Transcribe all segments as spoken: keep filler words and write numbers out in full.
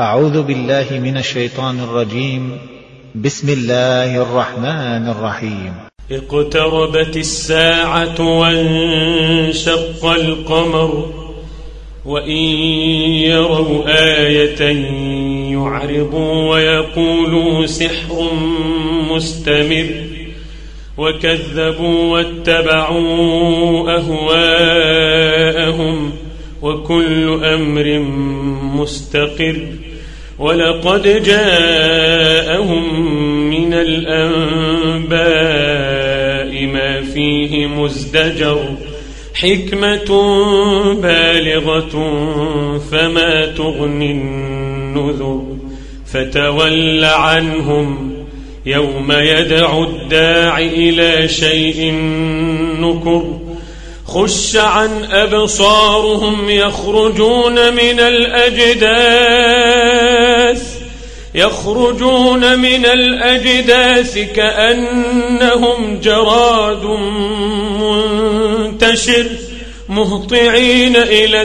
أعوذ بالله من الشيطان الرجيم. بسم الله الرحمن الرحيم. اقتربت الساعة وانشق القمر وإن يروا آية يعرضوا ويقولوا سحر مستمر وكذبوا واتبعوا أهواءهم وكل أمر مستقر ولقد جاءهم من الأنباء ما فيه مزدجر حكمة بالغة فما تغني النذر فتول عنهم يوم يدعو الداع إلى شيء نكر خش عن أبصارهم يخرجون من الأجداث يخرجون من الأجداث كأنهم جراد منتشر مهطعين إلى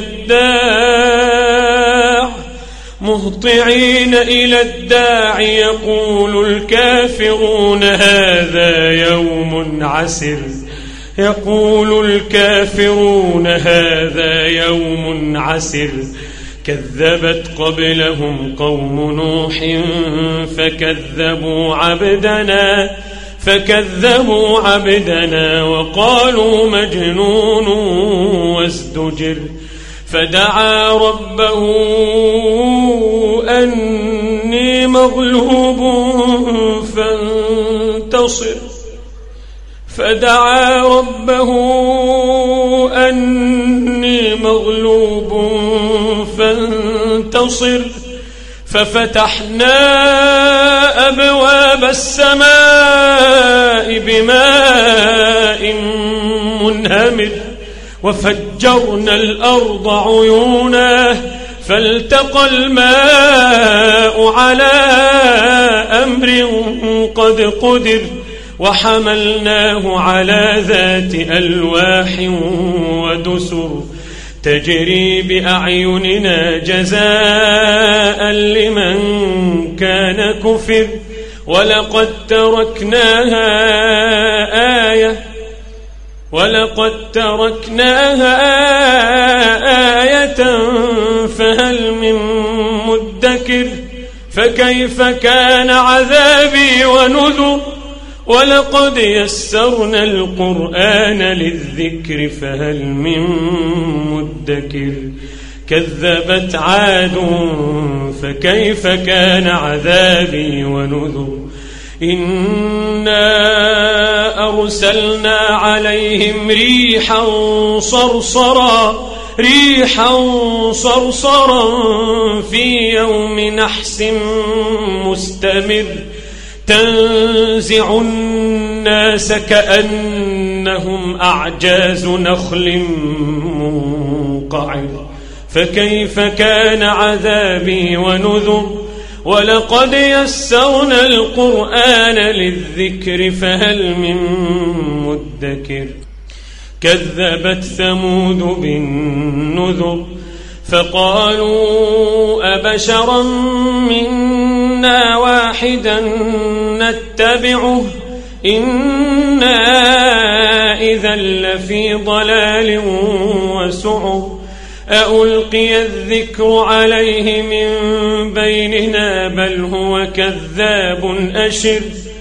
الداع مهطعين إلى الداع يقول الكافرون هذا يوم عسر يقول الكافرون هذا يوم عسر كذبت قبلهم قوم نوح فكذبوا عبدنا فكذبوا عبدنا وقالوا مجنون وازدجر فدعا ربه أني مغلوب فانتصر فدعا ربه أني مغلوب فانتصر ففتحنا أبواب السماء بماء منهمر وفجرنا الأرض عيونا فالتقى الماء على أمر قد قدر وحملناه على ذات ألواح ودسر تجري بأعيننا جزاء لمن كان كفر ولقد تركناها آية ولقد تركناها آية فهل من مدكر فكيف كان عذابي ونذر ولقد يسرنا القرآن للذكر فهل من مدكر كذبت عاد فكيف كان عذابي ونذر إنا أرسلنا عليهم ريحا صرصرا ريحا صرصرا في يوم نحس مستمر تنزع الناس كأنهم أعجاز نخل منقعر فكيف كان عذابي ونذر ولقد يسرنا القرآن للذكر فهل من مدكر كذبت ثمود بالنذر فقالوا أبشرا منا واحدا نتبعه إنا إذا لفي ضلال وسعر أألقي الذكر عليه من بيننا بل هو كذاب أشر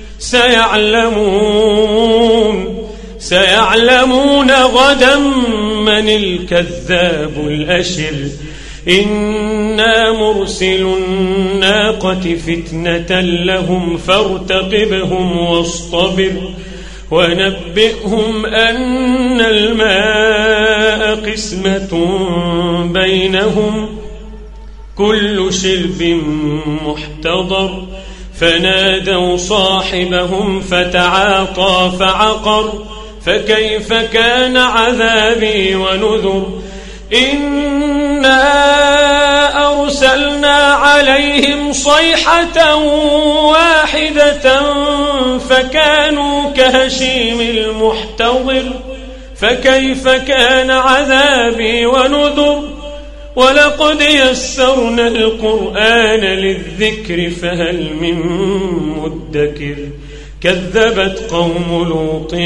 سيعلمون سيعلمون غدا من الكذاب الأشر إنا مرسل الناقة فتنة لهم فارتقبهم واصطبر ونبئهم أن الماء قسمة بينهم كل شرب محتضر فنادوا صاحبهم فتعاطى فعقر فكيف كان عذابي ونذر إنا أرسلنا عليهم صيحة واحدة فكانوا كهشيم المحتضر فكيف كان عذابي ونذر ولقد يسرنا القرآن للذكر فهل من مدكر كذبت قوم لوط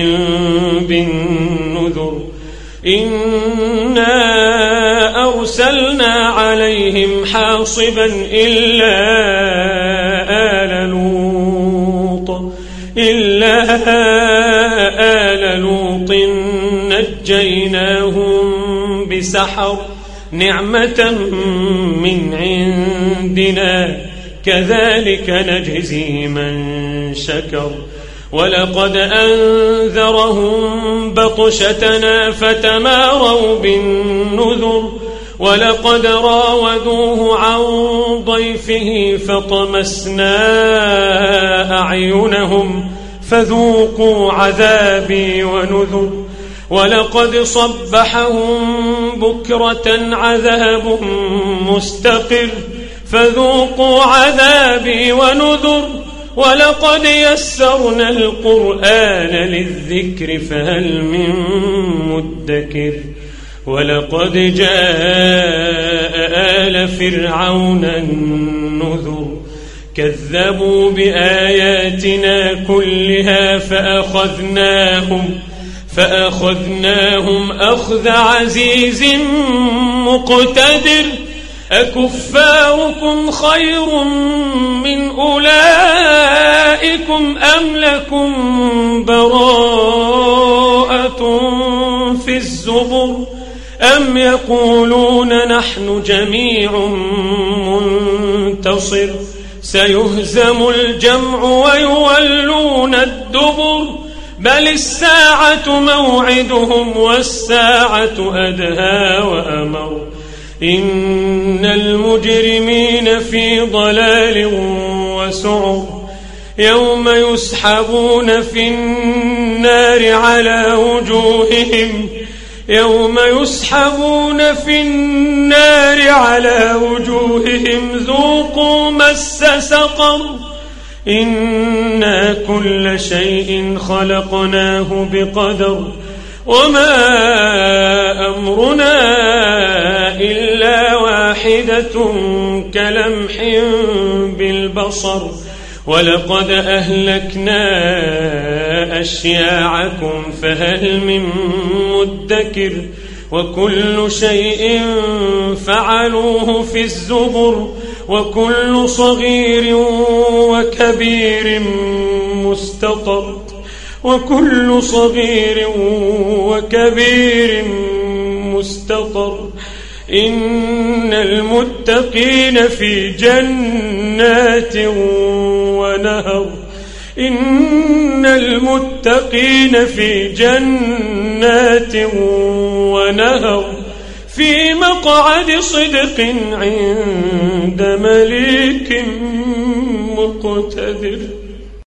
بالنذر إنا أرسلنا عليهم حاصبا إلا آل لوط إلا آل لوط نجيناهم بسحر نعمة من عندنا كذلك نجزي من شكر ولقد أنذرهم بطشتنا فتماروا بالنذر ولقد راودوه عن ضيفه فطمسنا أعينهم فذوقوا عذابي ونذر ولقد صبحهم بكرة عذاب مستقر فذوقوا عذابي ونذر ولقد يسرنا القرآن للذكر فهل من مدكر ولقد جاء آل فرعون النذر كذبوا بآياتنا كلها فأخذناهم فأخذناهم أخذ عزيز مقتدر أكفاركم خير من أولئكم أم لكم براءة في الزبر أم يقولون نحن جميع منتصر سيهزم الجمع ويولون الدبر بل الساعة موعدهم والساعة أدهى وأمر إن المجرمين في ضلال وسعر يوم يسحبون في النار على وجوههم يوم يسحبون في النار على وجوههم ذوقوا مس سقر إنا كل شيء خلقناه بقدر وما أمرنا إلا واحدة كلمح بالبصر ولقد أهلكنا أشياعكم فهل من مدكر وكل شيء فعلوه في الزبر وكل صغير وكبير مستطر وكل صغير وكبير مستطر إن المتقين في جنات ونهر إن المتقين في جنات ونهر في مقعد صدق عند مليك مقتدر.